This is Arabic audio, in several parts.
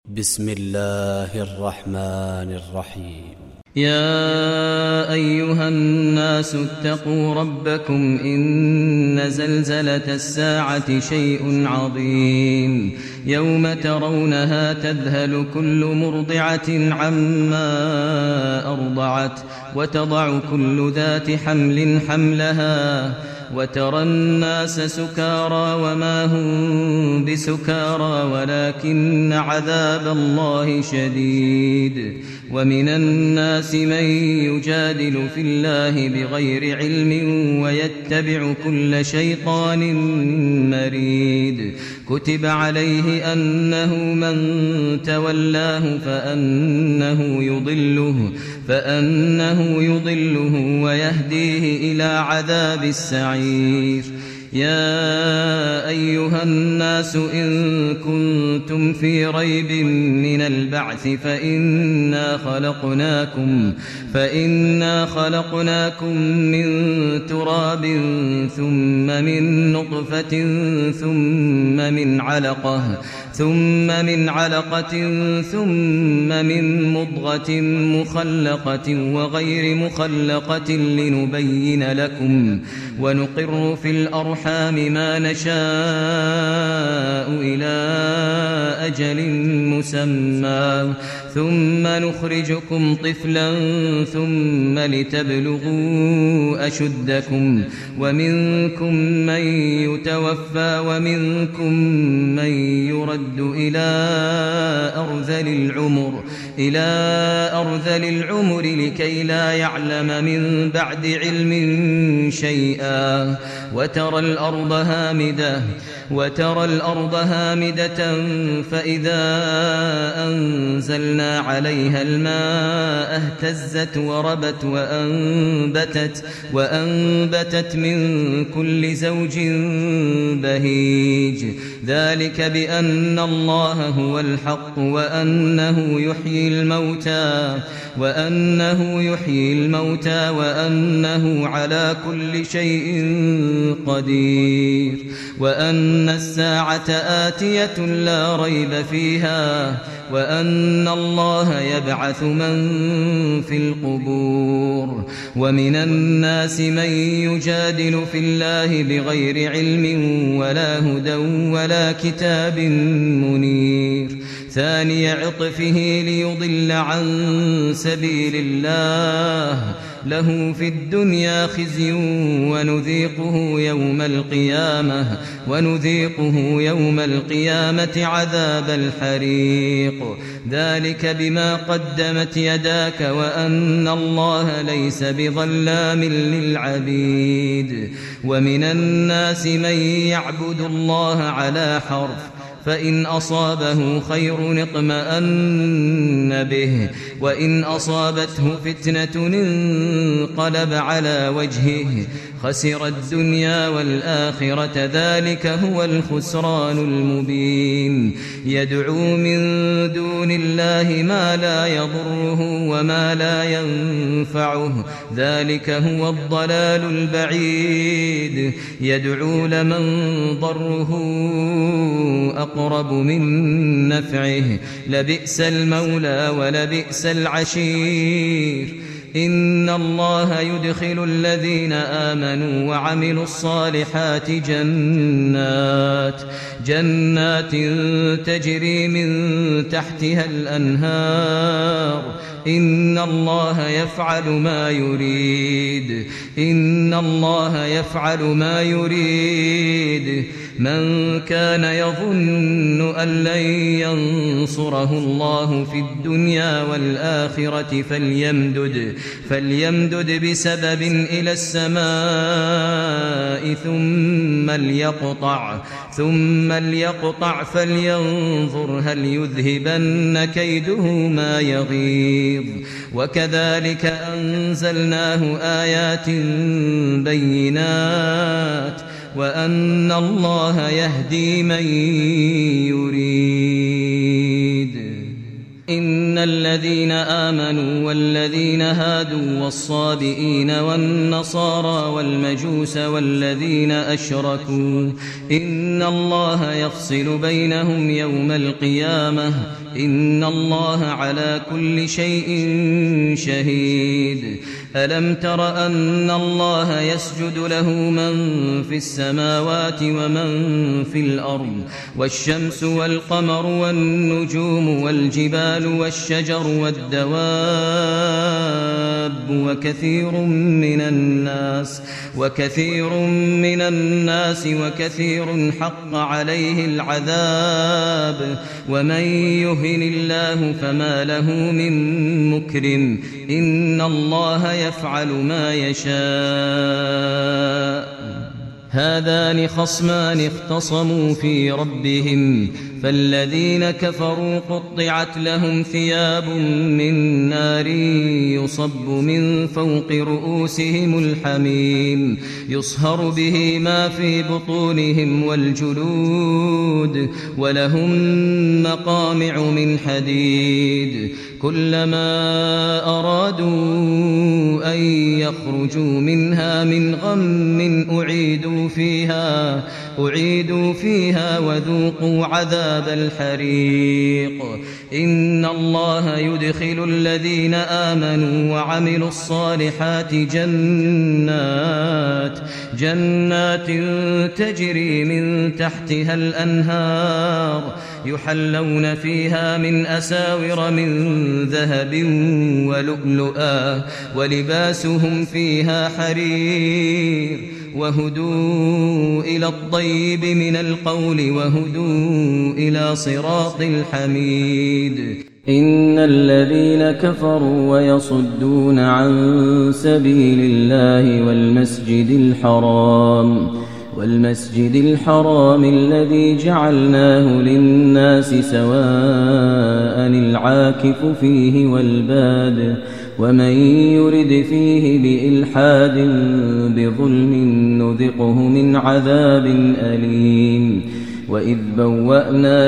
بسم الله الرحمن الرحيم. يا أيها الناس اتقوا ربكم إن زلزلة الساعة شيء عظيم يوم ترونها تذهل كل مرضعة عما أرضعت وتضع كل ذات حمل حملها وترى الناس سكارى وما هم بسكارى ولكن عذاب الله شديد. ومن الناس من يجادل في الله بغير علم ويتبع كل شيطان مريد. كتب عليه أنه من تولاه فأنه يضله ويهديه إلى عذاب السعير. يا أيها الناس إن كنتم في ريب من البعث فإنا خلقناكم من تراب ثم من نطفة ثم من علقة ثم من مضغة مخلقة وغير مخلقة لنبين لكم ونقر في الأرحام ما نشاء إلى أجل مسمى ثم نخرجكم طفلا ثم لتبلغوا أشدكم ومنكم من يتوفى ومنكم من يرد إلى أرذل العمر لكي لا يعلم من بعد علم شيئا. وترى الأرض هامدة فإذا أنزلنا عليها الماء اهتزت وربت وأنبتت من كل زوج بهيج. ذلك بأن الله هو الحق وأنه يحيي الموتى وأنه على كل شيء قدير وأن الساعة آتية لا ريب فيها وأن الله يبعث من في القبور. ومن الناس من يجادل في الله بغير علم ولا هدى ولا كتاب منير. ثاني عطفه ليضل عن سبيل الله له في الدنيا خزي ونذيقه يوم القيامة عذاب الحريق. ذلك بما قدمت يداك وأن الله ليس بظلام للعبيد. ومن الناس من يعبد الله على حرف فإن أصابه خير اطمأن به وإن أصابته فتنة انقلب على وجهه خسر الدنيا والآخرة. ذلك هو الخسران المبين. يدعو من دون الله ما لا يضره وما لا ينفعه ذلك هو الضلال البعيد. يدعو لمن ضره أقرب من نفعه لبئس المولى ولبئس العشير. إن الله يدخل الذين آمنوا وعملوا الصالحات جنات تجري من تحتها الأنهار. إن الله يفعل ما يريد. من كان يظن أن لن ينصره الله في الدنيا والآخرة فليمدد بسبب إلى السماء ثم ليقطع فلينظر هل يذهبن كيده ما يغيظ. وكذلك أنزلناه آيات بينات وأن الله يهدي من يريد. إن الذين آمنوا والذين هادوا والصابئين والنصارى والمجوس والذين أشركوا إن الله يفصل بينهم يوم القيامة إن الله على كل شيء شهيد ألم تر أن الله يسجد له من في السماوات ومن في الأرض والشمس والقمر والنجوم والجبال والشجر والدواب وكثير من الناس وكثير حق عليه العذاب ومن يهن الله فما له من مكرم إن الله يفعل ما يشاء هذان خصمان اختصموا في ربهم فالذين كفروا قطعت لهم ثياب من نار يصب من فوق رؤوسهم الحميم يصهر به ما في بطونهم والجلود ولهم مقامع من حديد كلما أرادوا أن يخرجوا منها من غم أعيدوا فيها وذوقوا عذاب الحريق إن الله يدخل الذين آمنوا وعملوا الصالحات جنات تجري من تحتها الأنهار يحلون فيها من أساور من ذهب ولؤلؤا ولباسهم فيها حرير وهدوا إلى الطيب من القول وهدوا إلى صراط الحميد إن الذين كفروا ويصدون عن سبيل الله والمسجد الحرام الذي جعلناه للناس سواء العاكف فيه والباد ومن يرد فيه بإلحاد بظلم نذقه من عذاب أليم وإذ بوأنا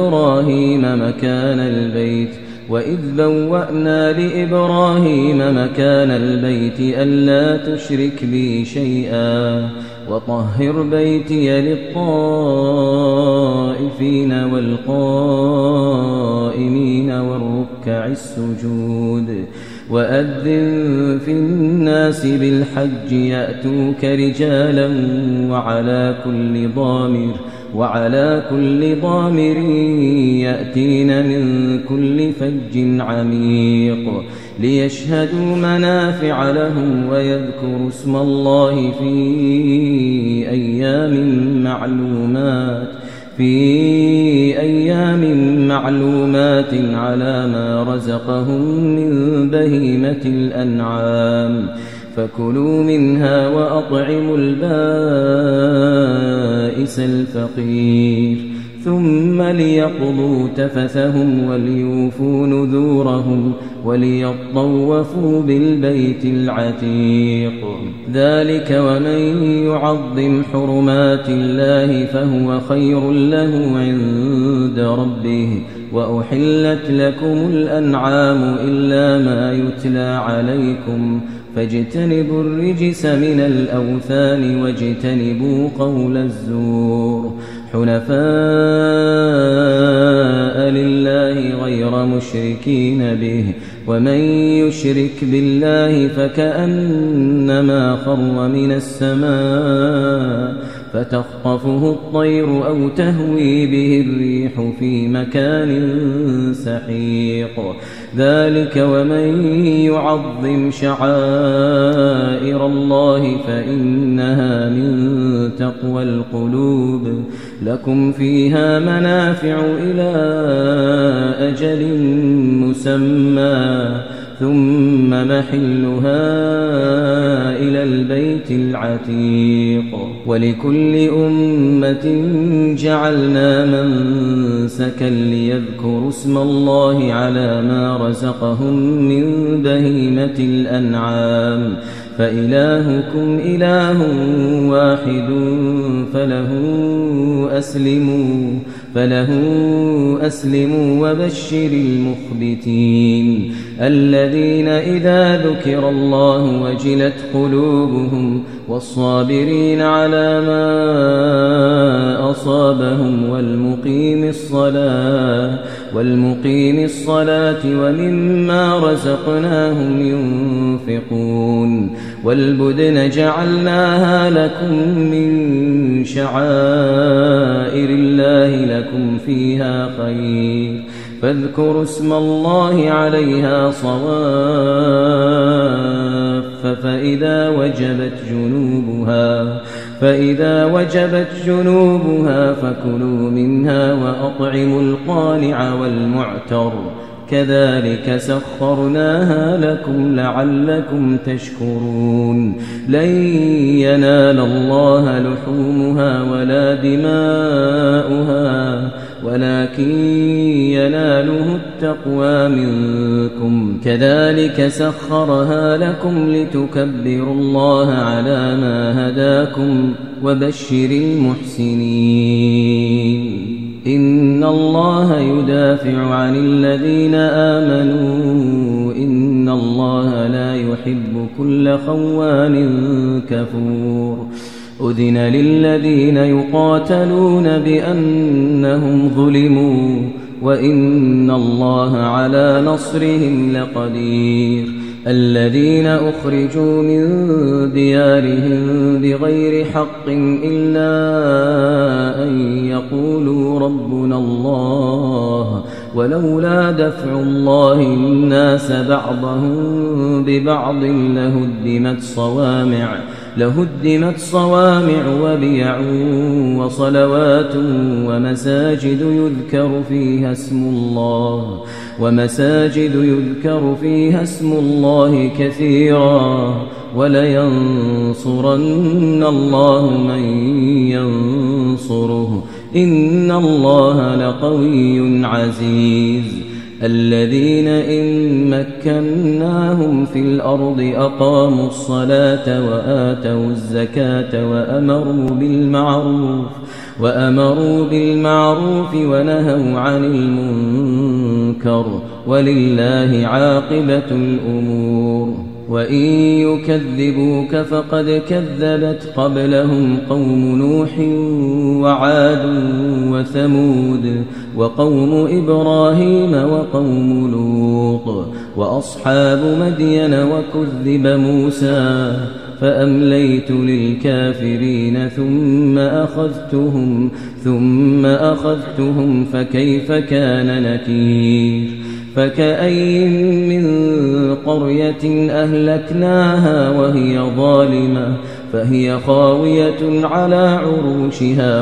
لإبراهيم مكان البيت ألا تشرك بي شيئا وطهر بيتي للطائفين والقائمين والركع السجود وأذن في الناس بالحج يأتوك رجالا وعلى كل ضامر يأتين من كل فج عميق ليشهدوا منافع لهم ويذكروا اسم الله في أيام معلومات على ما رزقهم من بهيمة الأنعام فكلوا منها وأطعموا البائس الفقير ثم ليقضوا تفثهم وليوفوا نذورهم وليطوفوا بالبيت العتيق ذلك ومن يعظم حرمات الله فهو خير له عند ربه وأحلت لكم الأنعام إلا ما يتلى عليكم فاجتنبوا الرجس من الأوثان واجتنبوا قول الزور حنفاء لله غير مشركين به ومن يشرك بالله فكأنما خر من السماء فتخطفه الطير أو تهوي به الريح في مكان سحيق ذلك ومن يعظم شعائر الله فإنها من تقوى القلوب لكم فيها منافع إلى أجل مسمى ثم محلها إلى البيت العتيق ولكل أمة جعلنا منسكا ليذكروا اسم الله على ما رزقهم من بهيمة الأنعام فإلهكم إله واحد فله فله أسلموا وبشر المخبتين الذين إذا ذكر الله وجلت قلوبهم والصابرين على ما أصابهم والمقيم الصلاة ومما رزقناهم ينفقون والبدن جعلناها لكم من شعائر الله لكم فيها خير فاذكروا اسم الله عليها صواف فإذا وجبت جنوبها فكلوا منها وأطعموا القانع والمعتر كذلك سخرناها لكم لعلكم تشكرون لن ينال الله لحومها ولا دماؤها ولكن يناله التقوى منكم كذلك سخرها لكم لتكبروا الله على ما هداكم وبشر المحسنين إن الله يدافع عن الذين آمنوا إن الله لا يحب كل خوان كفور أذن للذين يقاتلون بأنهم ظلموا وإن الله على نصرهم لقدير الذين أخرجوا من ديارهم بغير حق إلا أن يقولوا ربنا الله ولولا دفع الله الناس بعضهم ببعض لهدمت صوامع وبيع وصلوات ومساجد يذكر فيها اسم الله كثيرا ولينصرن الله من ينصره إن الله لقوي عزيز الذين إن مكناهم في الأرض أقاموا الصلاة وآتوا الزكاة وأمروا بالمعروف ونهوا عن المنكر ولله عاقبة الأمور وإن يكذبوك فقد كذبت قبلهم قوم نوح وعاد وثمود وقوم إبراهيم وقوم لوط وأصحاب مدين وكذب موسى فأمليت للكافرين ثم أخذتهم فكيف كان نكير فكأين من قرية أهلكناها وهي ظالمة فهي خاوية على عروشها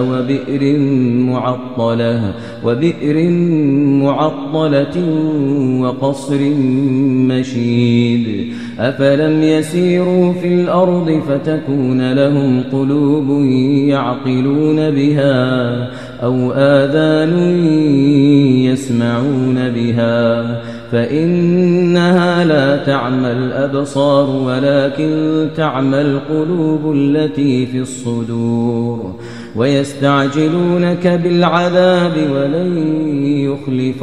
وبئر معطلة وقصر مشيد أفلم يسيروا في الأرض فتكون لهم قلوب يعقلون بها أو آذان يسمعون بها فإنها لا تعمى الأبصار ولكن تعمى القلوب التي في الصدور ويستعجلونك بالعذاب ولن يخلف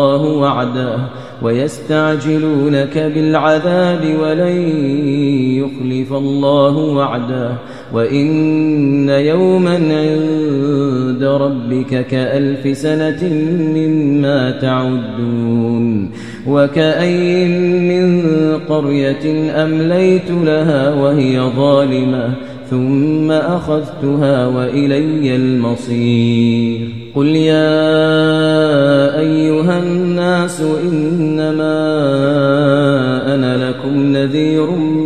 الله وعده وإن يوما عند ربك كألف سنة مما تعدون وكأين من قرية أمليت لها وهي ظالمة ثم أخذتها وإلي المصير قل يا أيها الناس إنما أنا لكم نذير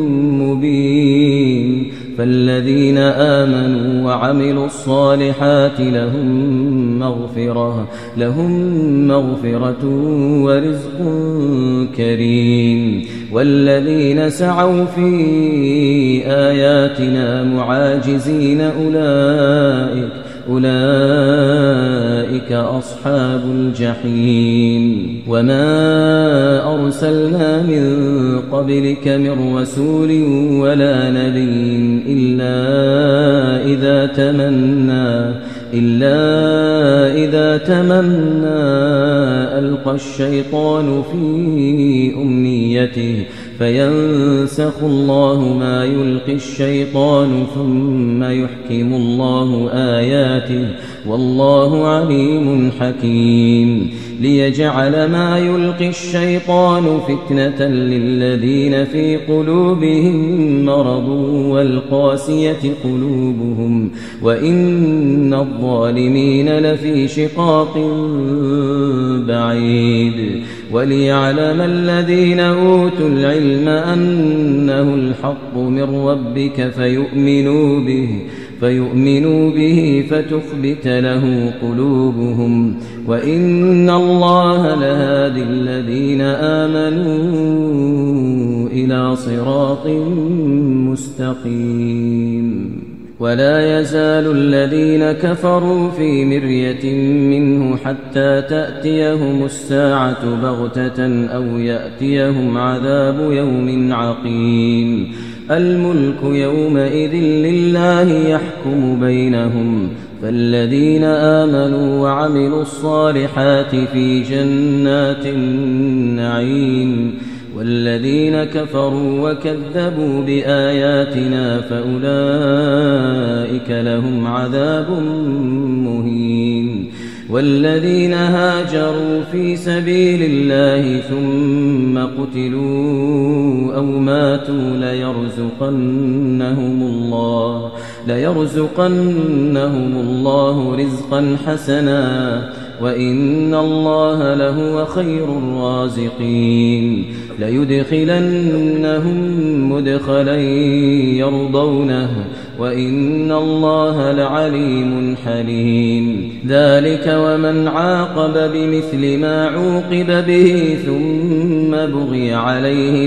مبين فالذين آمنوا وعملوا الصالحات لهم مغفرة ورزق كريم والذين سعوا في آياتنا معاجزين أولئك أصحاب الجحيم وما أرسلنا من قبلك من رسول ولا نبي إلا إلا إذا تمنى ألقى الشيطان في أمنيته فينسخ الله ما يلقي الشيطان ثم يحكم الله آياته والله عليم حكيم ليجعل ما يلقي الشيطان فتنة للذين في قلوبهم مرض والقاسية قلوبهم وإن الظالمين لفي شقاق بعيد وليعلم الذين أوتوا العلم أنه الحق من ربك فيؤمنوا به فتخبت له قلوبهم وإن الله لهادي الذين آمنوا إلى صراط مستقيم ولا يزال الذين كفروا في مرية منه حتى تأتيهم الساعة بغتة أو يأتيهم عذاب يوم عقيم الملك يومئذ لله يحكم بينهم فالذين آمنوا وعملوا الصالحات في جنات النعيم والذين كفروا وكذبوا بآياتنا فأولئك لهم عذاب مهين والذين هاجروا في سبيل الله ثم قتلوا أو ماتوا ليرزقنهم الله رزقا حسنا وإن الله لهو خير الرازقين ليدخلنهم مدخلا يرضونه وإن الله لعليم حليم ذلك ومن عاقب بمثل ما عوقب به ثم بغي عليه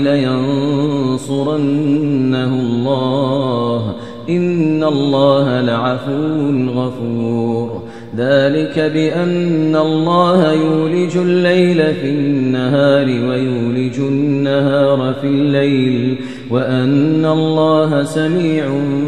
لينصرنه الله إن الله لعفو غفور ذلك بأن الله يولج الليل في النهار ويولج النهار في الليل وأن الله سميع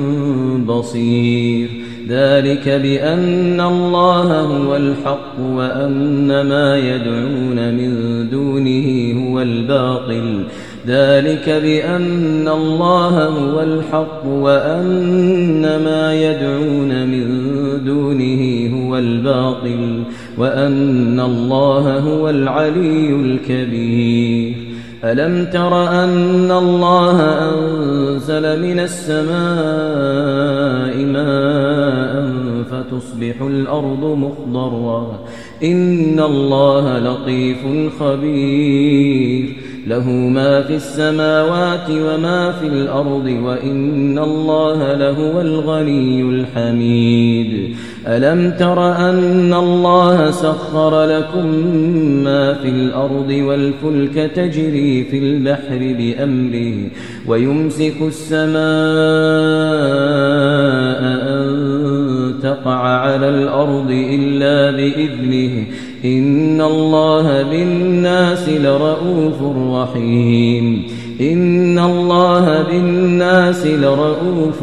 بصير ذلك بأن الله هو الحق وأن ما يدعون من دونه هو الباطل ذلك بأن الله هو الحق وأن ما يدعون من دونه هو الباطل وأن الله هو العلي الكبير ألم تر أن الله أنزل من السماء ماء فتصبح الأرض مخضرا إن الله لطيف خبير له ما في السماوات وما في الأرض وإن الله لهو الغني الحميد ألم تر أن الله سخر لكم ما في الأرض والفلك تجري في البحر بأمره ويمسك السماء أن تقع على الأرض إلا بإذنه إن الله بالناس لرؤوف رحيم إن الله بالناس لرؤوف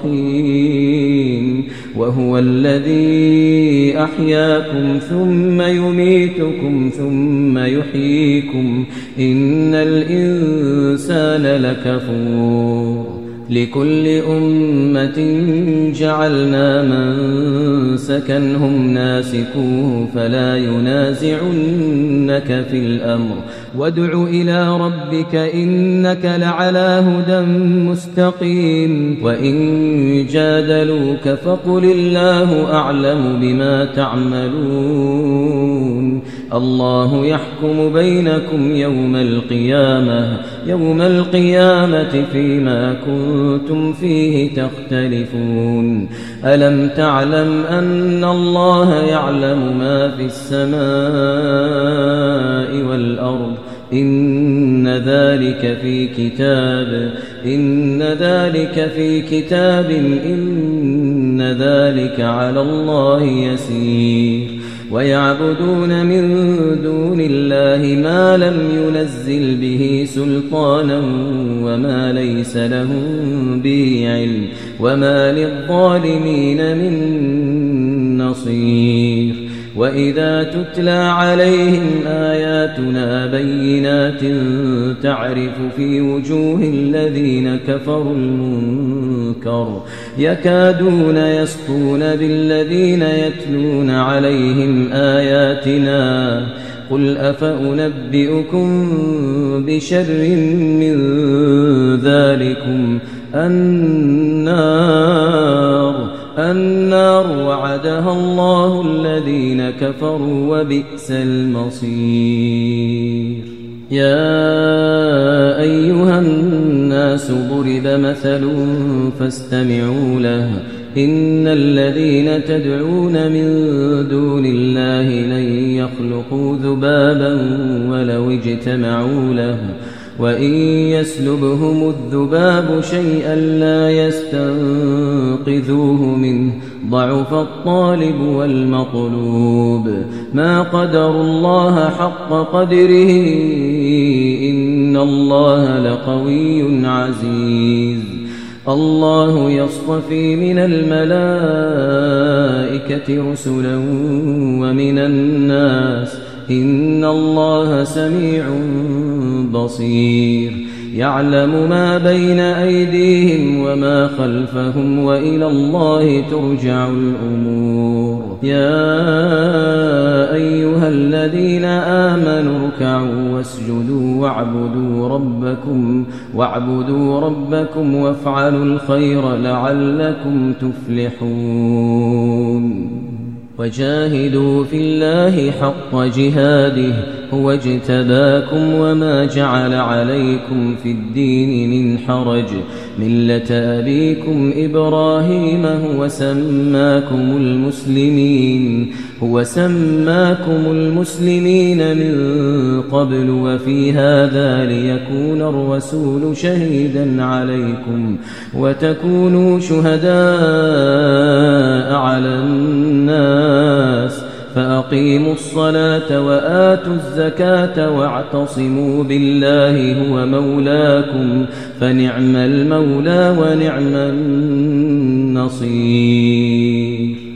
رحيم وهو الذي أحياكم ثم يميتكم ثم يحييكم إن الإنسان لكفور لكل أمة جعلنا منسكا هم ناسكوه فلا ينازعنك في الأمر وادع إلى ربك إنك لعلى هدى مستقيم وإن جادلوك فقل الله أعلم بما تعملون الله يحكم بينكم يوم القيامة فيما كنتم فيه تختلفون ألم تعلم أن الله يعلم ما في السماء والأرض إن ذلك في كتاب إن ذلك على الله يسير ويعبدون من دون الله ما لم ينزل به سلطانا وما ليس لهم به علم وما للظالمين من نصير وإذا تتلى عليهم آياتنا بينات تعرف في وجوه الذين كفروا المنكر يكادون يسطون بالذين يتلون عليهم آياتنا قل أفأنبئكم بشر من ذلكم النار وعدها الله الذين كفروا وبئس المصير يا أيها الناس ضرب مثل فاستمعوا له إن الذين تدعون من دون الله لن يخلقوا ذبابا ولو اجتمعوا له وإن يسلبهم الذباب شيئا لا يستنقذوه منه ضعف الطالب والمطلوب ما قدروا الله حق قدره إن الله لقوي عزيز الله يصطفي من الملائكة رسلا ومن الناس إن الله سميع بصير يعلم ما بين أيديهم وما خلفهم وإلى الله ترجع الأمور يا أيها الذين آمنوا اركعوا واسجدوا واعبدوا ربكم وافعلوا الخير لعلكم تفلحون وجاهدوا في الله حق جهاده هو اجتباكم وما جعل عليكم في الدين من حرج ملة أبيكم إبراهيم هو سماكم المسلمين من قبل وفي هذا ليكون الرسول شهيدا عليكم وتكونوا شهداء على الناس فأقيموا الصلاة وآتوا الزكاة واعتصموا بالله هو مولاكم فنعم المولى ونعم النصير